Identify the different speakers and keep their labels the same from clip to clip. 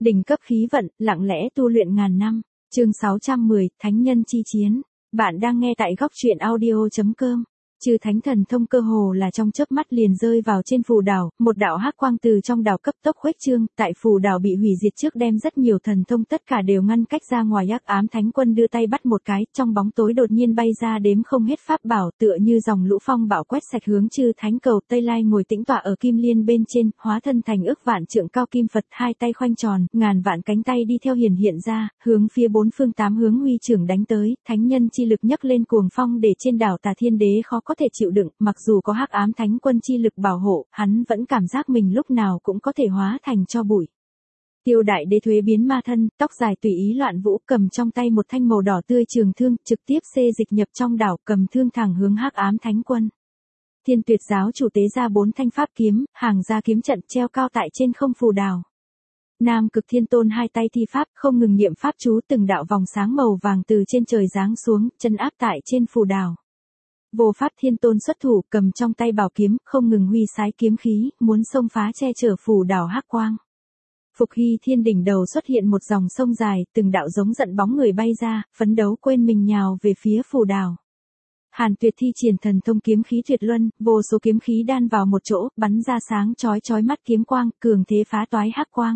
Speaker 1: Đỉnh cấp khí vận, lặng lẽ tu luyện ngàn năm. Chương 610, Thánh nhân chi chiến. Bạn đang nghe tại góc truyện audio.com. Chư thánh thần thông cơ hồ là trong chớp mắt liền rơi vào trên phù đảo, một đạo hắc quang từ trong đảo cấp tốc khuếch trương, tại phù đảo bị hủy diệt trước đem rất nhiều thần thông tất cả đều ngăn cách ra ngoài. Hắc ám thánh quân đưa tay bắt một cái, trong bóng tối đột nhiên bay ra đếm không hết pháp bảo, tựa như dòng lũ phong bạo quét sạch hướng chư thánh cầu. Tây Lai ngồi tĩnh tọa ở kim liên bên trên, hóa thân thành ước vạn trượng cao kim Phật, hai tay khoanh tròn, ngàn vạn cánh tay đi theo hiển hiện ra, hướng phía bốn phương tám hướng huy trưởng đánh tới. Thánh nhân chi lực nhấc lên cuồng phong để trên đảo Tà Thiên Đế khó có thể chịu đựng, mặc dù có hắc ám thánh quân chi lực bảo hộ, hắn vẫn cảm giác mình lúc nào cũng có thể hóa thành tro bụi. Tiêu Đại Đế thuế biến ma thân, tóc dài tùy ý loạn vũ, cầm trong tay một thanh màu đỏ tươi trường thương, trực tiếp xê dịch nhập trong đảo, cầm thương thẳng hướng hắc ám thánh quân. Thiên Tuyệt giáo chủ tế ra 4 thanh pháp kiếm, hàng ra kiếm trận treo cao tại trên không phù đảo. Nam Cực Thiên Tôn hai tay thi pháp, không ngừng niệm pháp chú, từng đạo vòng sáng màu vàng từ trên trời giáng xuống, chân áp tại trên phù đảo. Vô Pháp Thiên Tôn xuất thủ, cầm trong tay bảo kiếm, không ngừng huy sái kiếm khí, muốn xông phá che chở phù đảo hắc quang. Phục Hy Thiên đỉnh đầu xuất hiện một dòng sông dài, từng đạo giống giận bóng người bay ra, phấn đấu quên mình nhào về phía phù đảo. Hàn Tuyệt thi triển thần thông kiếm khí tuyệt luân, vô số kiếm khí đan vào một chỗ, bắn ra sáng chói mắt kiếm quang, cường thế phá toái hắc quang.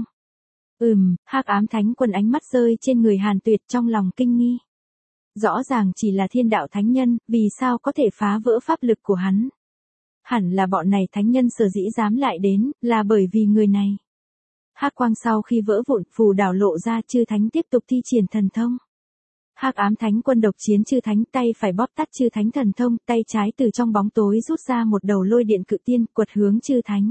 Speaker 1: Hắc ám thánh quân ánh mắt rơi trên người Hàn Tuyệt, trong lòng kinh nghi. Rõ ràng chỉ là thiên đạo thánh nhân, vì sao có thể phá vỡ pháp lực của hắn? Hẳn là bọn này thánh nhân sở dĩ dám lại đến, là bởi vì người này. Hắc quang sau khi vỡ vụn, phù đảo lộ ra, chư thánh tiếp tục thi triển thần thông. Hắc ám thánh quân độc chiến chư thánh, tay phải bóp tắt chư thánh thần thông, tay trái từ trong bóng tối rút ra một đầu lôi điện cự tiên, quật hướng chư thánh.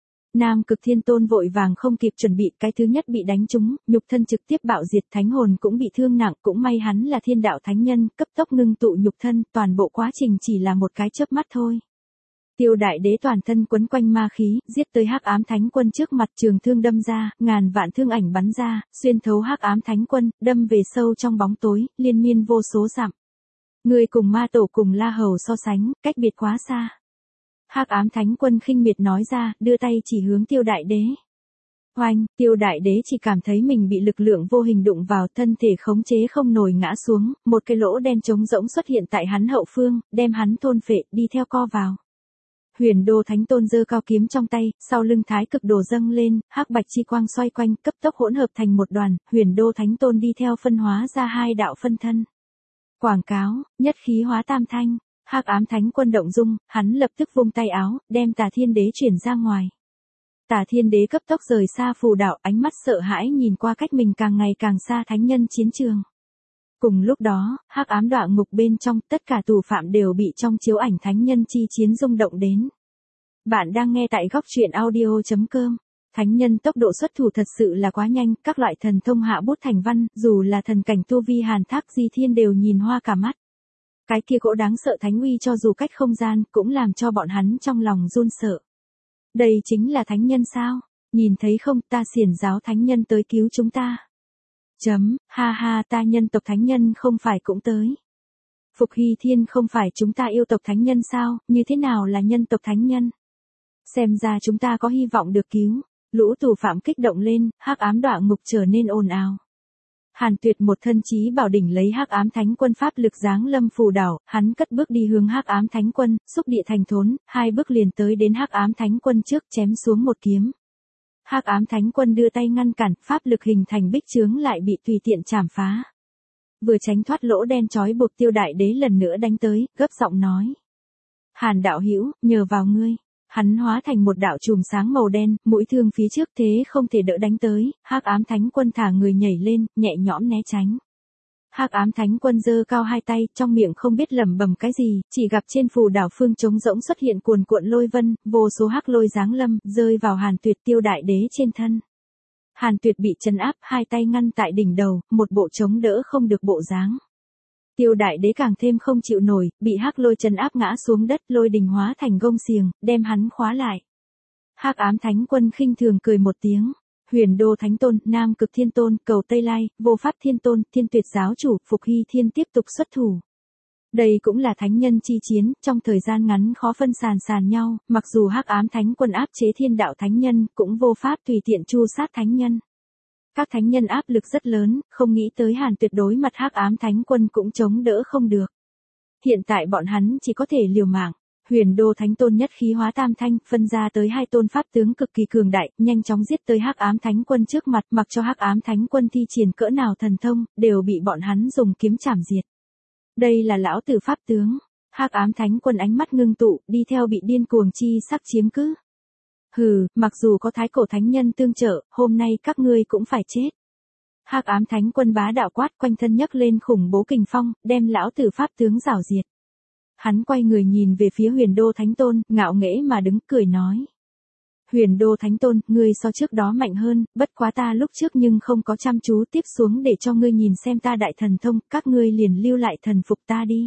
Speaker 1: Nam Cực Thiên Tôn vội vàng không kịp chuẩn bị, cái thứ nhất bị đánh trúng, nhục thân trực tiếp bạo diệt, thánh hồn cũng bị thương nặng, cũng may hắn là thiên đạo thánh nhân, cấp tốc ngưng tụ nhục thân, toàn bộ quá trình chỉ là một cái chớp mắt thôi. Tiêu Đại Đế toàn thân quấn quanh ma khí, giết tới hắc ám thánh quân trước mặt, trường thương đâm ra, ngàn vạn thương ảnh bắn ra, xuyên thấu hắc ám thánh quân, đâm về sâu trong bóng tối, liên miên vô số dặm. Người cùng ma tổ cùng La Hầu so sánh, cách biệt quá xa. Hắc ám thánh quân khinh miệt nói ra, đưa tay chỉ hướng Tiêu Đại Đế. Oanh, Tiêu Đại Đế chỉ cảm thấy mình bị lực lượng vô hình đụng vào, thân thể khống chế không nổi ngã xuống, một cái lỗ đen trống rỗng xuất hiện tại hắn hậu phương, đem hắn thôn phệ, đi theo co vào. Huyền Đô Thánh Tôn giơ cao kiếm trong tay, sau lưng Thái Cực Đồ dâng lên, hắc bạch chi quang xoay quanh, cấp tốc hỗn hợp thành một đoàn, Huyền Đô Thánh Tôn đi theo phân hóa ra hai đạo phân thân. Quảng cáo, nhất khí hóa tam thanh. Hắc ám thánh quân động dung, hắn lập tức vung tay áo, đem Tà Thiên Đế chuyển ra ngoài. Tà Thiên Đế cấp tốc rời xa phù đảo, ánh mắt sợ hãi nhìn qua cách mình càng ngày càng xa thánh nhân chiến trường. Cùng lúc đó, hắc ám đọa ngục bên trong, tất cả tù phạm đều bị trong chiếu ảnh thánh nhân chi chiến rung động đến. Bạn đang nghe tại góc truyện audio.com. Thánh nhân tốc độ xuất thủ thật sự là quá nhanh, các loại thần thông hạ bút thành văn, dù là thần cảnh tu vi Hàn Thác Di Thiên đều nhìn hoa cả mắt. Cái kia cỗ đáng sợ thánh uy cho dù cách không gian, cũng làm cho bọn hắn trong lòng run sợ. Đây chính là thánh nhân sao? Nhìn thấy không, ta Xiển giáo thánh nhân tới cứu chúng ta. Ha ha, ta nhân tộc thánh nhân không phải cũng tới. Phục Hy Thiên không phải chúng ta yêu tộc thánh nhân sao, như thế nào là nhân tộc thánh nhân? Xem ra chúng ta có hy vọng được cứu. Lũ tù phạm kích động lên, hắc ám đọa ngục trở nên ồn ào. Hàn Tuyệt một thân chí bảo đỉnh lấy hắc ám thánh quân pháp lực giáng lâm phù đảo, hắn cất bước đi hướng hắc ám thánh quân, xúc địa thành thốn, hai bước liền tới đến hắc ám thánh quân trước, chém xuống một kiếm. Hắc ám thánh quân đưa tay ngăn cản, pháp lực hình thành bích chướng lại bị tùy tiện chảm phá. Vừa tránh thoát lỗ đen trói buộc, Tiêu Đại Đế lần nữa đánh tới, gấp giọng nói: Hàn đạo hữu, nhờ vào ngươi. Hắn hóa thành một đạo chùm sáng màu đen, mũi thương phía trước thế không thể đỡ đánh tới, hắc ám thánh quân thả người nhảy lên, nhẹ nhõm né tránh. Hắc ám thánh quân giơ cao hai tay, trong miệng không biết lẩm bẩm cái gì, chỉ gặp trên phù đảo phương trống rỗng xuất hiện cuồn cuộn lôi vân, vô số hắc lôi giáng lâm, rơi vào Hàn Tuyệt Tiêu Đại Đế trên thân. Hàn Tuyệt bị trấn áp, hai tay ngăn tại đỉnh đầu, một bộ chống đỡ không được bộ dáng. Tiêu Đại Đế càng thêm không chịu nổi, bị hắc lôi trấn áp ngã xuống đất, lôi đình hóa thành gông xiềng, đem hắn khóa lại. Hắc ám thánh quân khinh thường cười một tiếng. Huyền Đô Thánh Tôn, Nam Cực Thiên Tôn, Cầu Tây Lai, Vô Pháp Thiên Tôn, Thiên Tuyệt giáo chủ, Phục Hy Thiên tiếp tục xuất thủ. Đây cũng là thánh nhân chi chiến, trong thời gian ngắn khó phân sàn nhau, mặc dù hắc ám thánh quân áp chế thiên đạo thánh nhân, cũng vô pháp tùy tiện chu sát thánh nhân. Các thánh nhân áp lực rất lớn, không nghĩ tới Hàn Tuyệt đối mặt Hắc Ám Thánh Quân cũng chống đỡ không được. Hiện tại bọn hắn chỉ có thể liều mạng. Huyền Đô Thánh Tôn nhất khí hóa tam thanh, phân ra tới 2 tôn pháp tướng cực kỳ cường đại, nhanh chóng giết tới Hắc Ám Thánh Quân trước mặt, mặc cho Hắc Ám Thánh Quân thi triển cỡ nào thần thông, đều bị bọn hắn dùng kiếm chảm diệt. Đây là lão tử pháp tướng. Hắc Ám Thánh Quân ánh mắt ngưng tụ, đi theo bị điên cuồng chi sắc chiếm cứ. Hừ, mặc dù có thái cổ thánh nhân tương trợ, hôm nay các ngươi cũng phải chết. Hắc Ám Thánh Quân bá đạo quát, quanh thân nhấc lên khủng bố kình phong, đem lão tử pháp tướng rảo diệt. Hắn quay người nhìn về phía Huyền Đô Thánh Tôn, ngạo nghễ mà đứng cười nói. Huyền Đô Thánh Tôn, ngươi so trước đó mạnh hơn, bất quá ta lúc trước nhưng không có chăm chú tiếp xuống để cho ngươi nhìn xem ta đại thần thông, các ngươi liền lưu lại thần phục ta đi.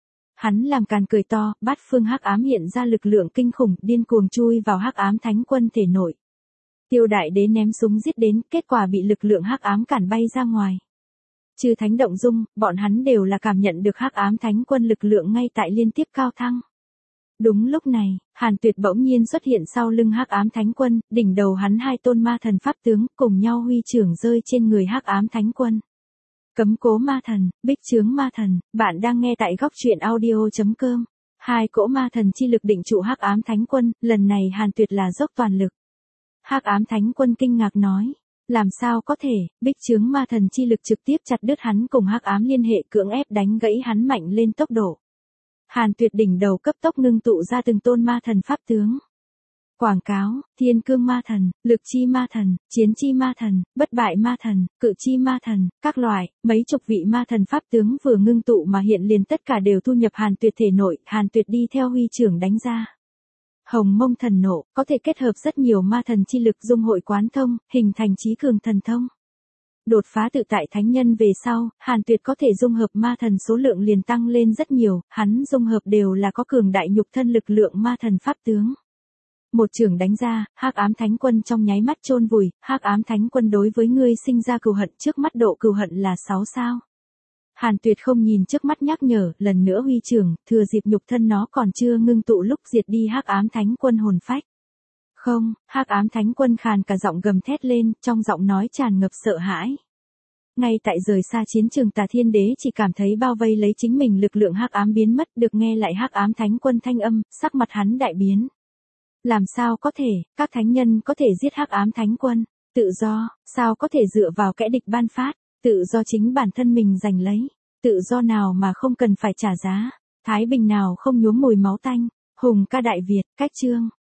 Speaker 1: Hắn làm càn cười to, bát phương hắc ám hiện ra lực lượng kinh khủng, điên cuồng chui vào Hắc Ám Thánh Quân thể nội. Tiêu Đại Đế ném súng giết đến, kết quả bị lực lượng hắc ám cản bay ra ngoài. Chư thánh động dung, bọn hắn đều là cảm nhận được Hắc Ám Thánh Quân lực lượng ngay tại liên tiếp cao thăng. Đúng lúc này, Hàn Tuyệt bỗng nhiên xuất hiện sau lưng Hắc Ám Thánh Quân, đỉnh đầu hắn 2 tôn ma thần pháp tướng, cùng nhau huy trưởng rơi trên người Hắc Ám Thánh Quân. Cấm cố ma thần, bích chướng ma thần, bạn đang nghe tại góc truyện audio.com. 2 cỗ ma thần chi lực định trụ Hắc Ám Thánh Quân, lần này Hàn Tuyệt là dốc toàn lực. Hắc Ám Thánh Quân kinh ngạc nói, làm sao có thể, bích chướng ma thần chi lực trực tiếp chặt đứt hắn cùng Hắc Ám liên hệ, cưỡng ép đánh gãy hắn mạnh lên tốc độ. Hàn Tuyệt đỉnh đầu cấp tốc ngưng tụ ra từng tôn ma thần pháp tướng. Quảng cáo, thiên cương ma thần, lực chi ma thần, chiến chi ma thần, bất bại ma thần, cự chi ma thần, các loại, mấy chục vị ma thần pháp tướng vừa ngưng tụ mà hiện liền tất cả đều thu nhập Hàn Tuyệt thể nội, Hàn Tuyệt đi theo huy trưởng đánh ra. Hồng Mông thần nộ, có thể kết hợp rất nhiều ma thần chi lực dung hội quán thông, hình thành chí cường thần thông. Đột phá tự tại thánh nhân về sau, Hàn Tuyệt có thể dung hợp ma thần số lượng liền tăng lên rất nhiều, hắn dung hợp đều là có cường đại nhục thân lực lượng ma thần pháp tướng. Một chưởng đánh ra, Hắc Ám Thánh Quân trong nháy mắt chôn vùi, Hắc Ám Thánh Quân đối với ngươi sinh ra cừu hận, trước mắt độ cừu hận là 6 sao. Hàn Tuyệt không nhìn trước mắt nhắc nhở, lần nữa huy chưởng, thừa dịp nhục thân nó còn chưa ngưng tụ lúc diệt đi Hắc Ám Thánh Quân hồn phách. Không, Hắc Ám Thánh Quân khàn cả giọng gầm thét lên, trong giọng nói tràn ngập sợ hãi. Ngay tại rời xa chiến trường Tà Thiên Đế chỉ cảm thấy bao vây lấy chính mình lực lượng hắc ám biến mất, được nghe lại Hắc Ám Thánh Quân thanh âm, sắc mặt hắn đại biến. Làm sao có thể, các thánh nhân có thể giết Hắc Ám Thánh Quân? Tự do, sao có thể dựa vào kẻ địch ban phát? Tự do chính bản thân mình giành lấy. Tự do nào mà không cần phải trả giá? Thái bình nào không nhuốm mùi máu tanh? Hùng ca Đại Việt, cách chương.